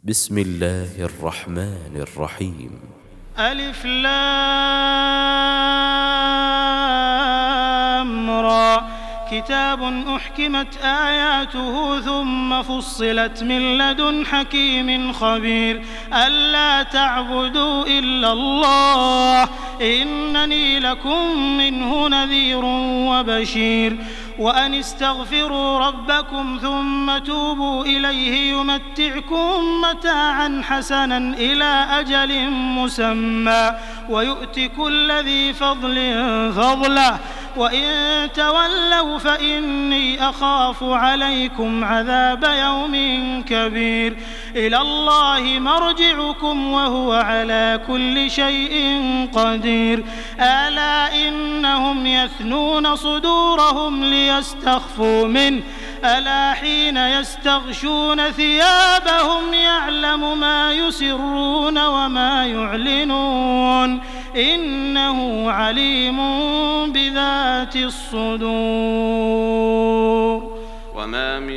بسم الله الرحمن الرحيم. ألف لام را كتاب أحكمت آياته ثم فصلت من لدن حكيم خبير ألا تعبدوا إلا الله إنني لكم منه نذير وبشير وأن استغفروا ربكم ثم توبوا إليه يمتعكم متاعا حسنا إلى أجل مسمى ويؤت كل ذي فضل فضله وإن تولوا فإني أخاف عليكم عذاب يوم كبير إلى الله مرجعكم وهو على كل شيء قدير ألا إنهم يثنون صدورهم ليستخفوا منه ألا حين يستغشون ثيابهم يعلم ما يسرون وما يعلنون إنه عليم بذات الصدور. وما من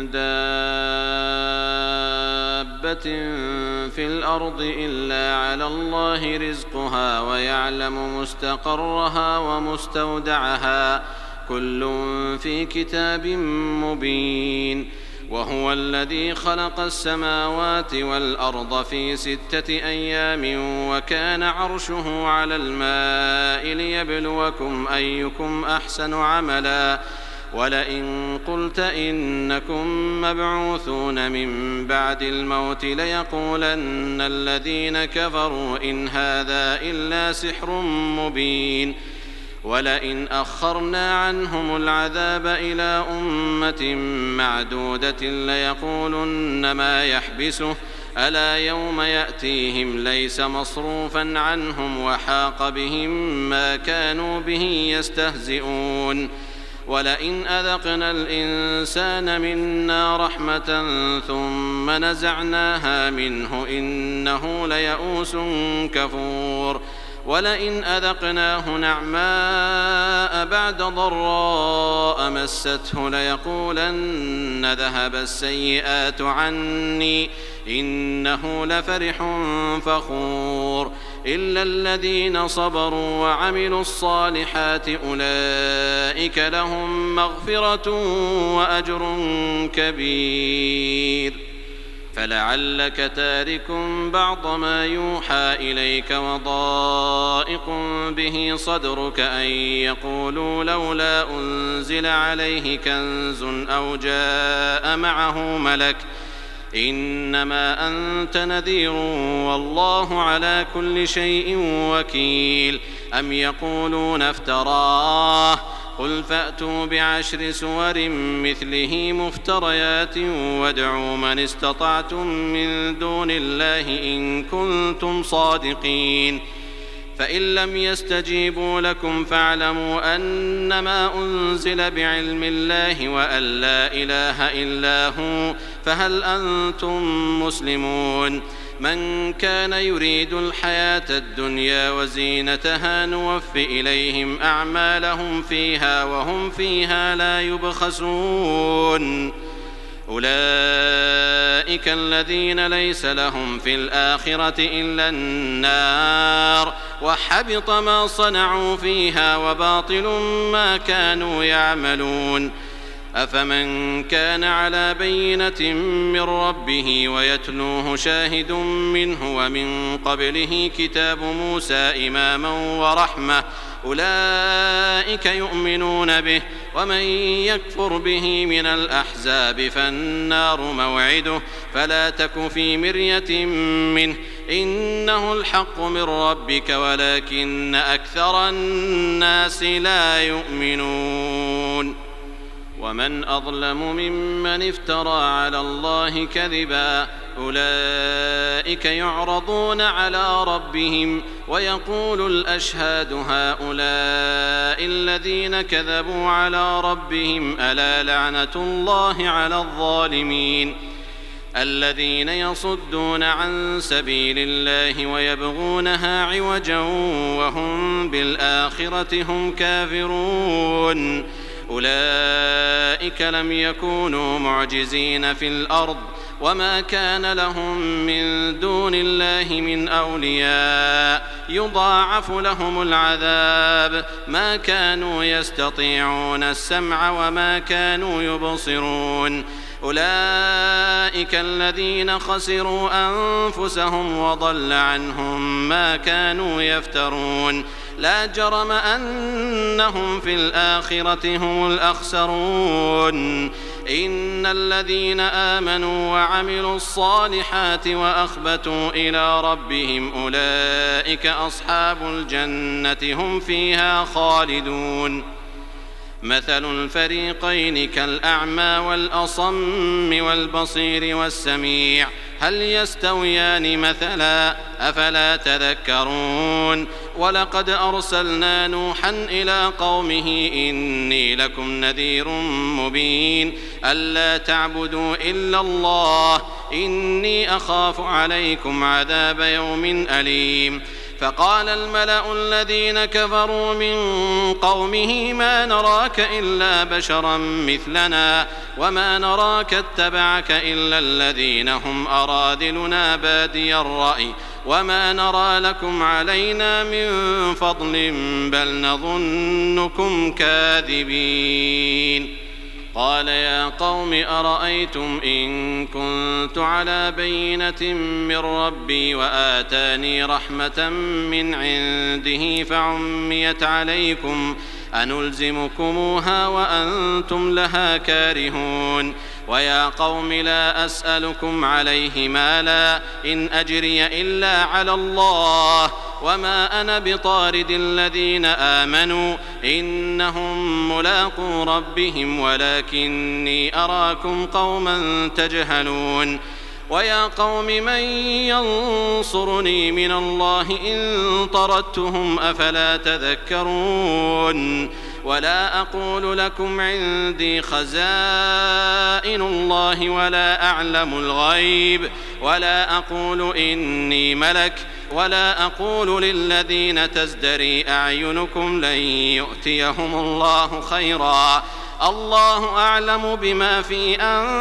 دابة في الأرض إلا على الله رزقها ويعلم مستقرها ومستودعها كل في كتاب مبين. وهو الذي خلق السماوات والأرض في 6 أيام وكان عرشه على الماء ليبلوكم أيكم أحسن عملا ولئن قلت إنكم مبعوثون من بعد الموت ليقولن الذين كفروا إن هذا إلا سحر مبين. ولئن أخرنا عنهم العذاب إلى أمة معدودة ليقولن ما يحبسه ألا يوم يأتيهم ليس مصروفا عنهم وحاق بهم ما كانوا به يستهزئون. ولئن أذقنا الإنسان منا رحمة ثم نزعناها منه إنه ليئوس كفور. ولئن أذقناه نعماء بعد ضراء مسته ليقولن ذهب السيئات عني إنه لفرح فخور. إلا الذين صبروا وعملوا الصالحات أولئك لهم مغفرة وأجر كبير. فلعلك تارك بعض ما يوحى إليك وضائق به صدرك أن يقولوا لولا أنزل عليه كنز أو جاء معه ملك إنما أنت نذير والله على كل شيء وكيل. أم يقولون افتراه قل فأتوا ب10 سور مثله مفتريات وادعوا من استطعتم من دون الله إن كنتم صادقين. فإن لم يستجيبوا لكم فاعلموا أنما أنزل بعلم الله وأن لا إله إلا هو فهل أنتم مسلمون. من كان يريد الحياة الدنيا وزينتها نوف إليهم أعمالهم فيها وهم فيها لا يبخسون. أولئك الذين ليس لهم في الآخرة إلا النار وحبط ما صنعوا فيها وباطل ما كانوا يعملون. أفمن كان على بينة من ربه ويتلوه شاهد منه ومن قبله كتاب موسى إماما ورحمة أولئك يؤمنون به ومن يكفر به من الأحزاب فالنار موعده فلا تك في مرية منه إنه الحق من ربك ولكن أكثر الناس لا يؤمنون. ومن أظلم ممن افترى على الله كذبا أولئك يعرضون على ربهم ويقول الأشهاد هؤلاء الذين كذبوا على ربهم ألا لعنة الله على الظالمين الذين يصدون عن سبيل الله ويبغونها عوجا وهم بالآخرة هم كافرون. أولئك لم يكونوا معجزين في الأرض وما كان لهم من دون الله من أولياء يضاعف لهم العذاب ما كانوا يستطيعون السمع وما كانوا يبصرون أولئك الذين خسروا أنفسهم وضل عنهم ما كانوا يفترون لا جرم أنهم في الآخرة هم الأخسرون إن الذين آمنوا وعملوا الصالحات وأخبتوا إلى ربهم أولئك أصحاب الجنة هم فيها خالدون مثل الفريقين كالأعمى والأصم والبصير والسميع هل يستويان مثلا أفلا تذكرون ولقد أرسلنا نوحا إلى قومه إني لكم نذير مبين ألا تعبدوا إلا الله إني أخاف عليكم عذاب يوم أليم فقال الملأ الذين كفروا من قومه ما نراك إلا بشرا مثلنا وما نراك اتبعك إلا الذين هم أراذلنا بادي الرأي وما نرى لكم علينا من فضل بل نظنكم كاذبين قال يا قوم أرأيتم إن كنت على بينة من ربي وآتاني رحمة من عنده فعميت عليكم أنلزمكموها وأنتم لها كارهون ويا قوم لا أسألكم عليه مالا إن أجري إلا على الله وما أنا بطارد الذين آمنوا إنهم ملاقو ربهم ولكني أراكم قوما تجهلون ويا قوم من ينصرني من الله إن طردتهم أفلا تذكرون ولا أقول لكم عندي خزائن الله ولا أعلم الغيب ولا أقول إني ملك ولا أقول للذين تزدري أعينكم لن يؤتيهم الله خيرا الله أعلم بما في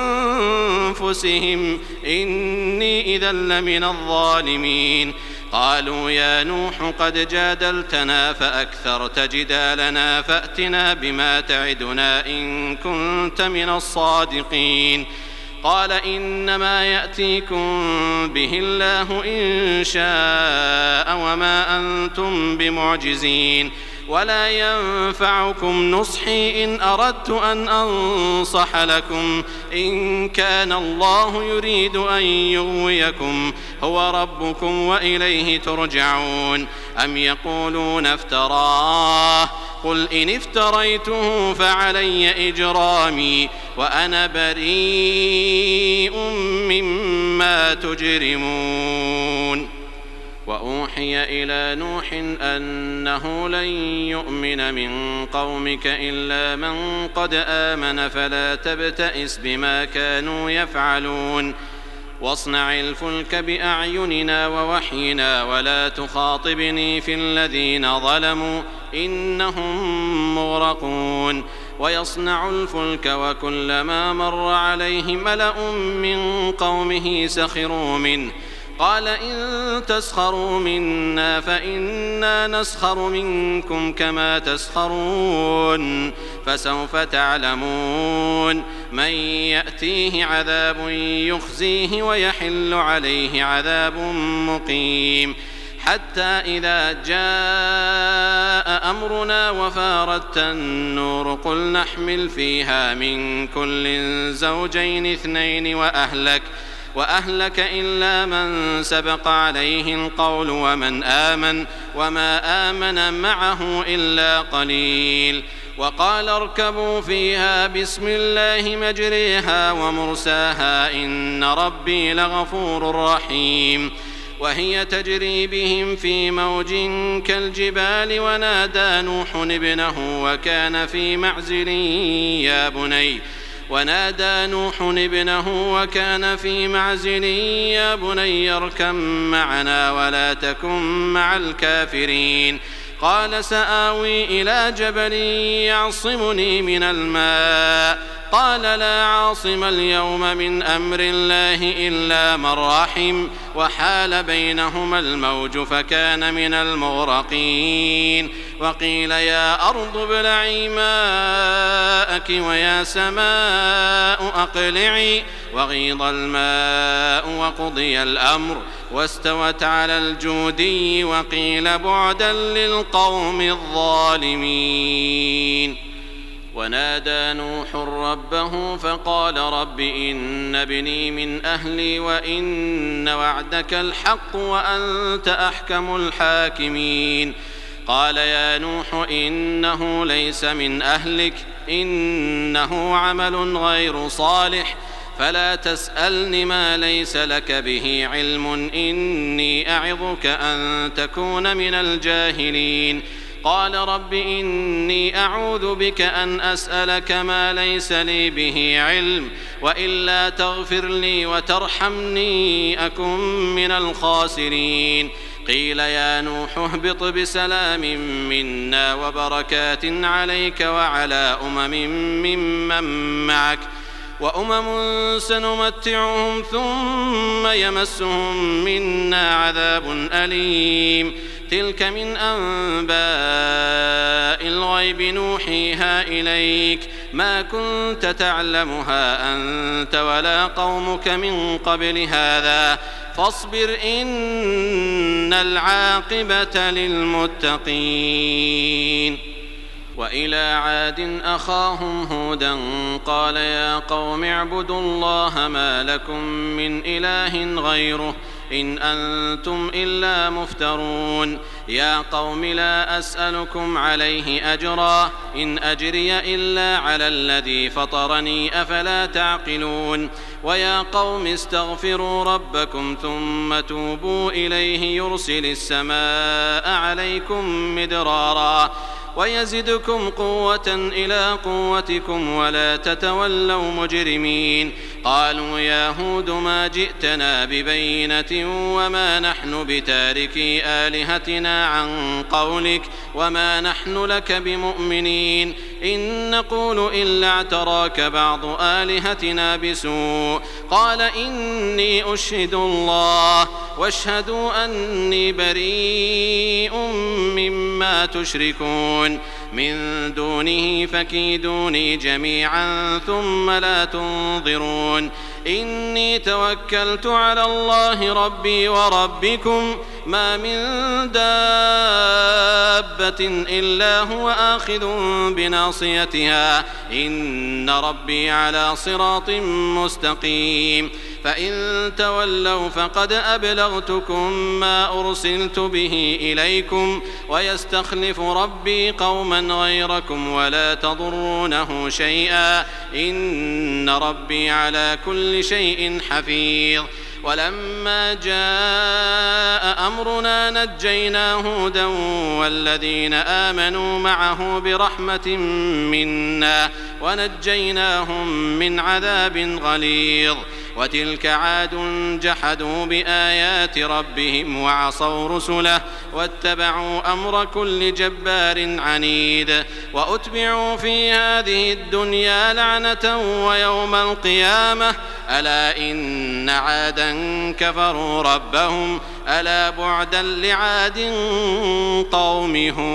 أنفسهم إني إذا لمن الظالمين قالوا يا نوح قد جادلتنا فأكثرت جدالنا فأتنا بما تعدنا إن كنت من الصادقين قال إنما يأتيكم به الله إن شاء وما أنتم بمعجزين ولا ينفعكم نصحي إن أردت أن أنصح لكم إن كان الله يريد أن يغويكم هو ربكم وإليه ترجعون أم يقولون افتراه قل إن افتريته فعلي إجرامي وأنا بريء مما تجرمون وأوحي إلى نوح أنه لن يؤمن من قومك إلا من قد آمن فلا تبتئس بما كانوا يفعلون واصنع الفلك بأعيننا ووحينا ولا تخاطبني في الذين ظلموا إنهم مغرقون ويصنع الفلك وكلما مر عليه ملأ من قومه سخروا منه قال إن تسخروا منا فإنا نسخر منكم كما تسخرون فسوف تعلمون من يأتيه عذاب يخزيه ويحل عليه عذاب مقيم حتى إذا جاء أمرنا وفارت النور قل نحمل فيها من كل زوجين اثنين وأهلك إلا من سبق عليه القول ومن آمن وما آمن معه إلا قليل وقال اركبوا فيها بسم الله مجريها ومرساها إن ربي لغفور رحيم وهي تجري بهم في موج كالجبال ونادى نوح ابنه وكان في معزل يا بني اركب معنا ولا تكن مع الكافرين قال سآوي إلى جبل يعصمني من الماء قال لا عاصم اليوم من أمر الله إلا من رحم وحال بينهما الموج فكان من المغرقين وقيل يا أرض ابلعي ماءك ويا سماء أقلعي وغيض الماء وقضي الأمر واستوت على الجودي وقيل بعدا للقوم الظالمين ونادى نوح ربه فقال رب إن ابني من أهلي وإن وعدك الحق وأنت أحكم الحاكمين قال يا نوح إنه ليس من أهلك إنه عمل غير صالح فلا تسألني ما ليس لك به علم إني أعظك أن تكون من الجاهلين قال رب إني أعوذ بك أن أسألك ما ليس لي به علم وإلا تغفر لي وترحمني أكن من الخاسرين قيل يا نوح اهبط بسلام منا وبركات عليك وعلى ممن معك وأمم سنمتعهم ثم يمسهم منا عذاب أليم تلك من أنباء الغيب نوحيها إليك ما كنت تعلمها أنت ولا قومك من قبل هذا فاصبر إن العاقبة للمتقين وإلى عاد أخاهم هودا قال يا قوم اعبدوا الله ما لكم من إله غيره إن أنتم إلا مفترون يا قوم لا أسألكم عليه أجرا إن أجري إلا على الذي فطرني أفلا تعقلون ويا قوم استغفروا ربكم ثم توبوا إليه يرسل السماء عليكم مدرارا ويزدكم قوة إلى قوتكم ولا تتولوا مجرمين قالوا يا هود ما جئتنا ببينة وما نحن بتاركي آلهتنا عن قولك وما نحن لك بمؤمنين إن نقول إلا اعتراك بعض آلهتنا بسوء قال إني أشهد الله واشهدوا أني بريء مما تشركون من دونه فكيدوني جميعا ثم لا تنظرون إني توكلت على الله ربي وربكم ما من دابة إلا هو آخذ بناصيتها إن ربي على صراط مستقيم فإن تولوا فقد أبلغتكم ما أرسلت به إليكم ويستخلف ربي قوما غيركم ولا تضرونه شيئا إن ربي على كل شيء حفيظ ولما جاء أمرنا نجينا هودا والذين آمنوا معه برحمة منا ونجيناهم من عذاب غليظ وتلك عاد جحدوا بآيات ربهم وعصوا رسله واتبعوا أمر كل جبار عنيد وأتبعوا في هذه الدنيا لعنة ويوم القيامة ألا إن عادا كفروا ربهم ألا بعدا لعاد قوم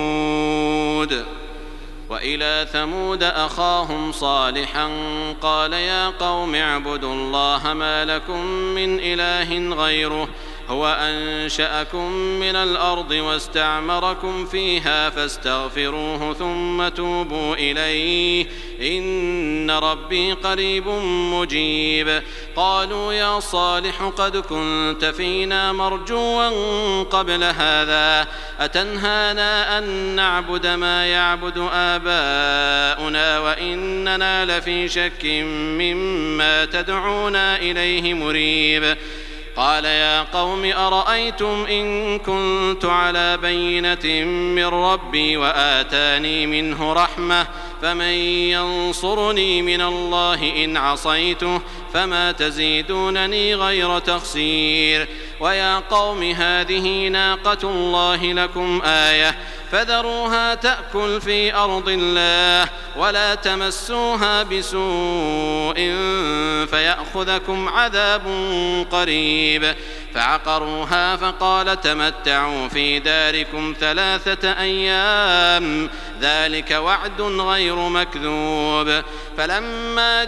هود وإلى ثمود أخاهم صالحا قال يا قوم اعبدوا الله ما لكم من إله غيره هو أنشأكم من الأرض واستعمركم فيها فاستغفروه ثم توبوا إليه إن ربي قريب مجيب قالوا يا صالح قد كنت فينا مرجوا قبل هذا أتنهانا أن نعبد ما يعبد آباؤنا وإننا لفي شك مما تدعونا إليه مريب قال يا قوم أرأيتم إن كنت على بينة من ربي وآتاني منه رحمة فمن ينصرني من الله إن عصيته فما تزيدونني غير تخسير ويا قوم هذه ناقة الله لكم آية فذروها تأكل في أرض الله ولا تمسوها بسوء فيأخذكم عذاب قريب. فعقروها فقال تمتعوا في داركم 3 أيام ذلك وعد غير مكذوب. فلما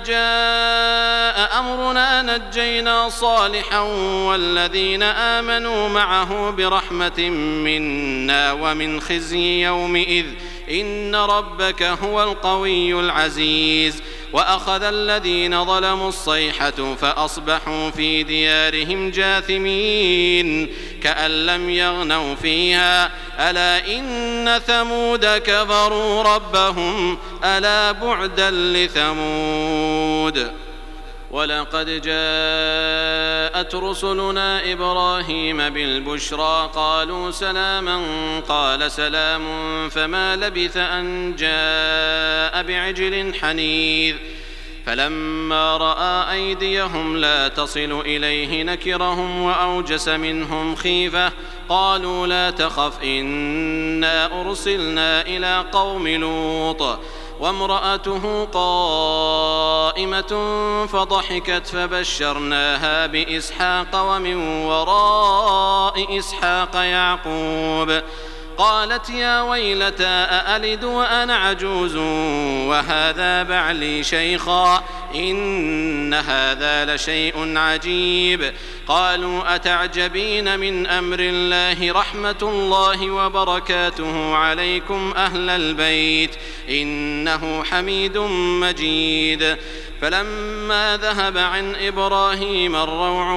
جاء أمرنا نجينا صالحا والذين آمنوا معه برحمة منا ومن خزي يومئذ إن ربك هو القوي العزيز. وأخذ الذين ظلموا الصيحة فأصبحوا في ديارهم جاثمين كأن لم يغنوا فيها ألا إن ثمود كفروا ربهم ألا بعدا لثمود. ولقد جاءت رسلنا إبراهيم بالبشرى قالوا سلاما قال سلام فما لبث أن جاء بعجل حنيذ. فلما رأى أيديهم لا تصل إليه نكرهم وأوجس منهم خيفة قالوا لا تخف إنا أرسلنا إلى قوم لوط وامرأته قائمة فضحكت فبشرناها بإسحاق ومن وراء إسحاق يعقوب. قالت يا ويلتى أألد وأنا عجوز وهذا بعلي شيخا إن هذا لشيء عجيب. قالوا أتعجبين من أمر الله رحمة الله وبركاته عليكم أهل البيت إنه حميد مجيد. فلما ذهب عن إبراهيم الروع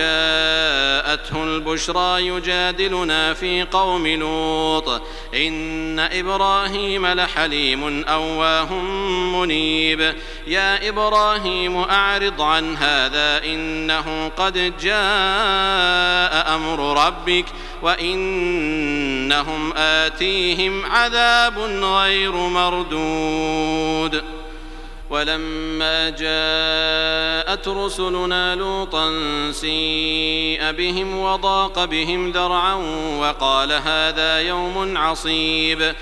وجاءته البشرى يجادلنا في قوم لوط إن إبراهيم لحليم أواه منيب. يا إبراهيم أعرض عن هذا إنه قد جاء أمر ربك وإنهم آتيهم عذاب غير مردود. ولما جاءت رسلنا لوطا سيء بهم وضاق بهم ذرعا وقال هذا يوم عصيب.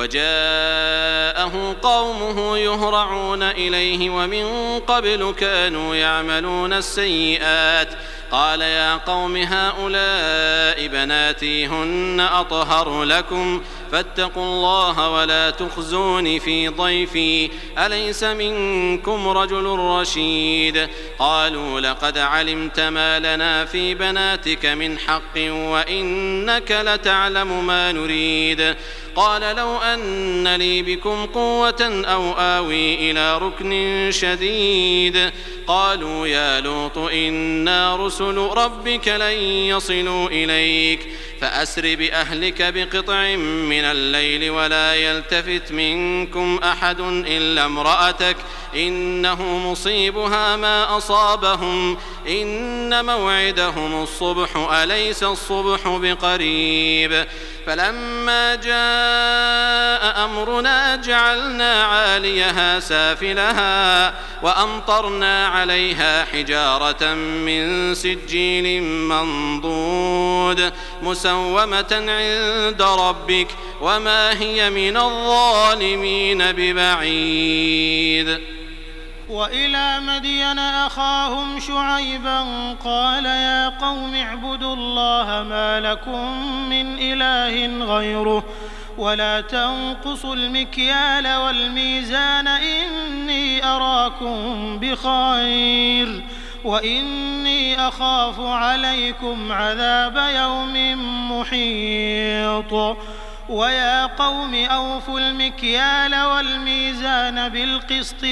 وجاءه قومه يهرعون إليه ومن قبل كانوا يعملون السيئات قال يا قوم هؤلاء بناتي هن أطهر لكم فاتقوا الله ولا تخزون في ضيفي أليس منكم رجل رشيد. قالوا لقد علمت ما لنا في بناتك من حق وإنك لتعلم ما نريد. قال لو أن لي بكم قوة أو آوي إلى ركن شديد. قالوا يا لوط إنا رسل ربك لن يصلوا إليك فأسر بأهلك بقطع من الليل ولا يلتفت منكم أحد إلا امرأتك إنه مصيبها ما أصابهم إن موعدهم الصبح أليس الصبح بقريب. فلما جاء أمرنا جعلنا عاليها سافلها وأمطرنا عليها حجارة من سجيل منضود مسومة عند ربك وما هي من الظالمين ببعيد. وإلى مدين أخاهم شعيبا قال يا قوم اعبدوا الله ما لكم من إله غيره ولا تنقصوا المكيال والميزان إني أراكم بخير وإني أخاف عليكم عذاب يوم محيط. ويا قوم أوفوا المكيال والميزان بالقسط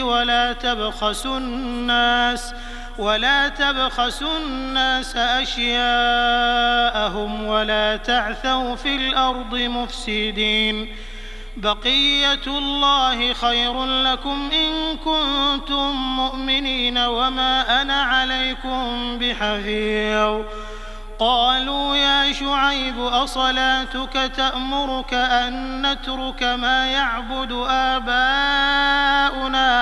ولا تبخسوا الناس أشياءهم ولا تعثوا في الأرض مفسدين. بقية الله خير لكم إن كنتم مؤمنين وما أنا عليكم بحفيظ. قالوا يا شعيب أصلاتك تأمرك أن نترك ما يعبد آباؤنا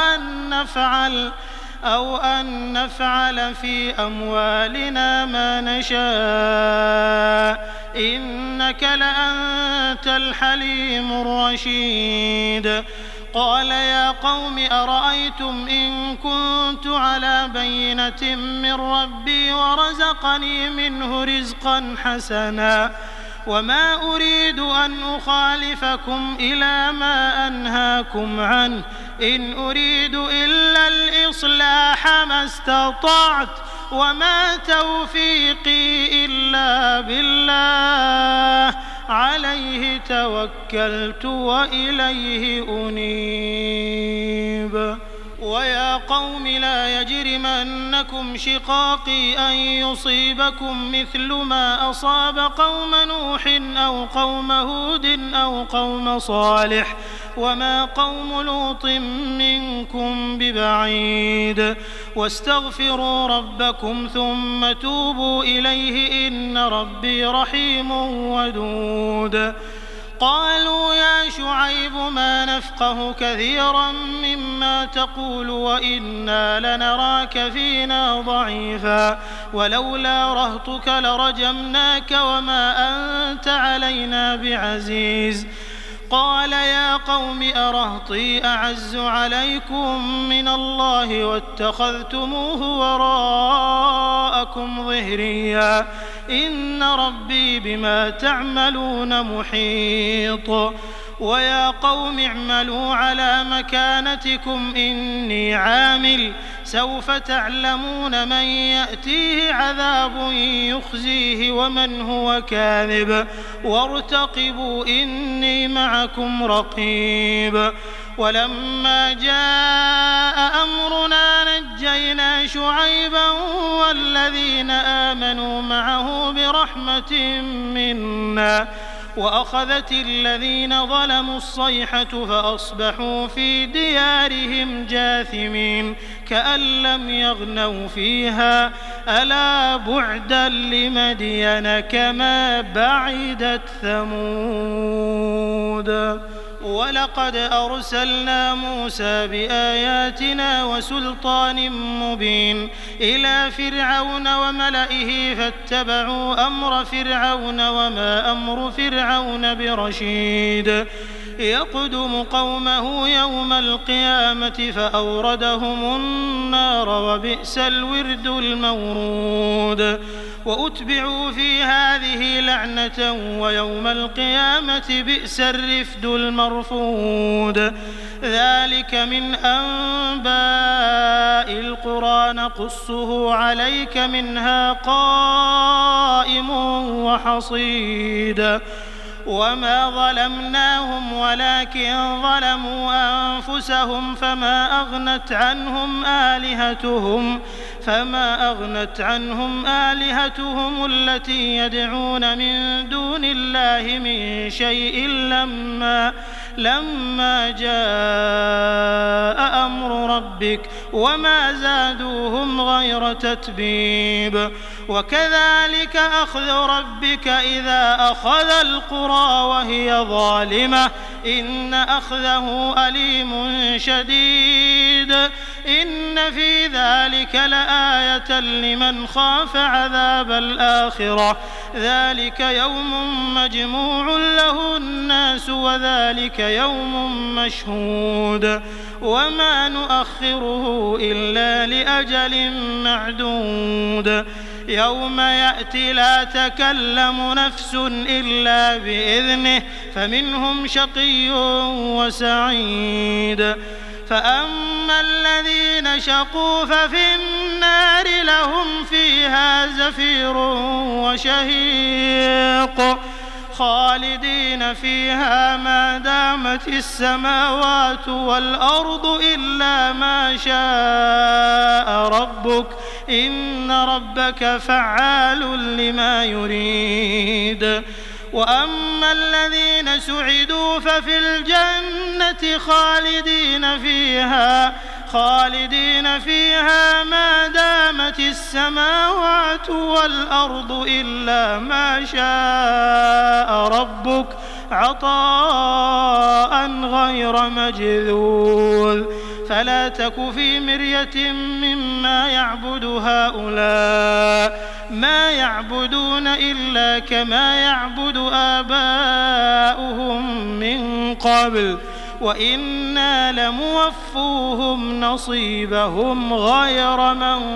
أو أن نفعل في أموالنا ما نشاء إنك لأنت الحليم الرشيد قال يا قوم أرأيتم إن كنت على بينة من ربي ورزقني منه رزقا حسنا وما أريد أن أخالفكم إلى ما أنهاكم عنه إن أريد إلا الإصلاح ما استطعت وما توفيقي إلا بالله عليه توكلت وإليه أنيب ويا قوم لا يجرمنكم شقاقي أن يصيبكم مثل ما أصاب قوم نوح أو قوم هود أو قوم صالح وما قوم لوط منكم ببعيد واستغفروا ربكم ثم توبوا إليه إن ربي رحيم ودود قالوا يا شعيب ما نفقه كثيرا مما تقول وإنا لنراك فينا ضعيفا ولولا رهطك لرجمناك وما أنت علينا بعزيز قال يا قوم أرهطي أعز عليكم من الله واتخذتموه وراءكم ظهريا إن ربي بما تعملون محيط ويا قوم اعملوا على مكانتكم إني عامل سوف تعلمون من يأتيه عذاب يخزيه ومن هو كاذب وارتقبوا إني معكم رقيب ولما جاء أمرنا نجينا شعيبا والذين آمنوا معه برحمة منا وأخذت الذين ظلموا الصيحة فأصبحوا في ديارهم جاثمين كأن لم يغنوا فيها ألا بعدا لمدين كما بعدت ثمود ولقد أرسلنا موسى بآياتنا وسلطان مبين إلى فرعون وملئه فاتبعوا أمر فرعون وما أمر فرعون برشيد يقدم قومه يوم القيامة فأوردهم النار وبئس الورد المورود وأتبعوا في هذه لعنة ويوم القيامة بئس الرفد المرفود ذلك من أنباء القرى نقصه عليك منها قائم وحصيد وما ظلمناهم ولكن ظلموا أنفسهم فما أغنت عنهم آلهتهم التي يدعون من دون الله من شيء لما جاء أمر ربك وما زادوهم غير تتبيب وكذلك أخذ ربك إذا أخذ القرى وهي ظالمة إن أخذه أليم شديد إن في ذلك لآية لمن خاف عذاب الآخرة ذلك يوم مجموع له الناس وذلك يوم مشهود وما نؤخره إلا لأجل معدود يوم يأتي لا تكلم نفس إلا بإذنه فمنهم شقي وسعيد فأما الذين شقوا ففي النار لهم فيها زفير وشهيق خالدين فيها ما دامت السماوات والأرض إلا ما شاء ربك إن ربك فعال لما يريد وأما الذين سعدوا ففي الجنة خالدين فيها ما دامت السماوات والأرض إلا ما شاء ربك عطاء غير مجذوذ فلا تك في مرية مما يعبد هؤلاء ما يعبدون إلا كما يعبد آباؤهم من قبل وإنا لموفوهم نصيبهم غير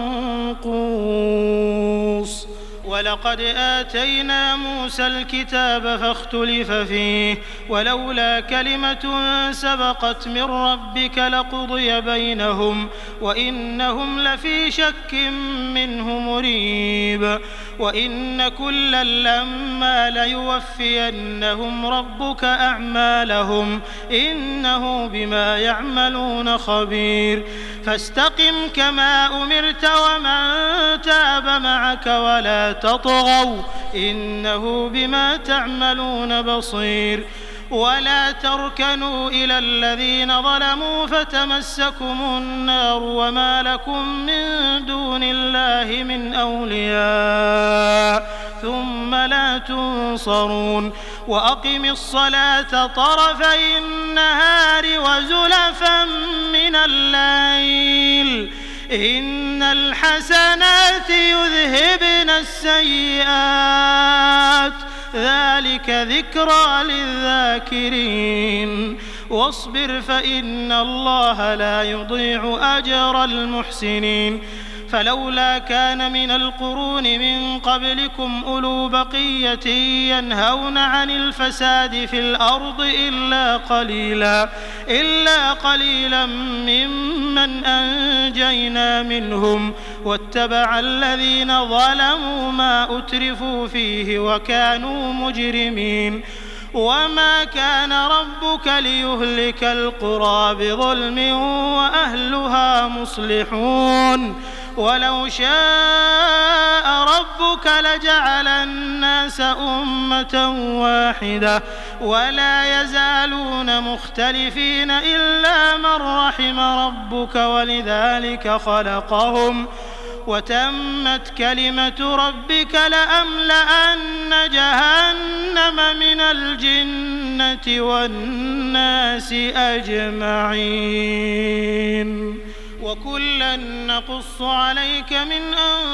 منقوص. ولقد آتينا موسى الكتاب فاختلف فيه ولولا كلمة سبقت من ربك لقضي بينهم وإنهم لفي شك منه مريب. وإن كلا لما ليوفينهم ربك أعمالهم إنه بما يعملون خبير. فاستقم كما أمرت ومن تاب معك ولا تطغوا إنه بما تعملون بصير. ولا تركنوا إلى الذين ظلموا فتمسكم النار وما لكم من دون الله من أولياء ثم لا تنصرون. وأقم الصلاة طرفي النهار وزلفا من الليل إن الحسنات يذهبن السيئات ذلك ذكرى للذاكرين. واصبر فإن الله لا يضيع أجر المحسنين. فلولا كان من القرون من قبلكم أولو بقية ينهون عن الفساد في الأرض إلا قليلا ممن أنجينا منهم واتبع الذين ظلموا ما أترفوا فيه وكانوا مجرمين. وما كان ربك ليهلك القرى بظلم وأهلها مصلحون. ولو شاء ربك لجعل الناس أمة واحدة ولا يزالون مختلفين إلا من رحم ربك ولذلك خلقهم وتمت كلمة ربك لأملأن جهنم من الجنة والناس أجمعين. وكلا نقص عليك من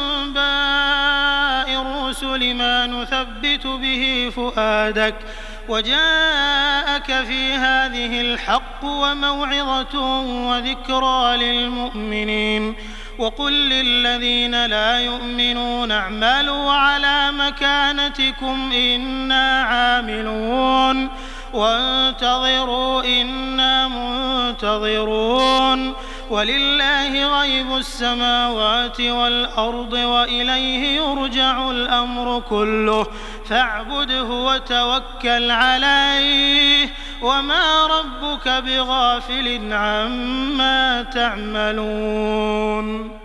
أنباء الرسل ما نثبت به فؤادك وجاءك في هذه الحق وموعظة وذكرى للمؤمنين. وقل للذين لا يؤمنون اعملوا على مكانتكم إنا عاملون وانتظروا إنا منتظرون. ولله غيب السماوات والأرض وإليه يرجع الأمر كله فاعبده وتوكل عليه وما ربك بغافل عما تعملون.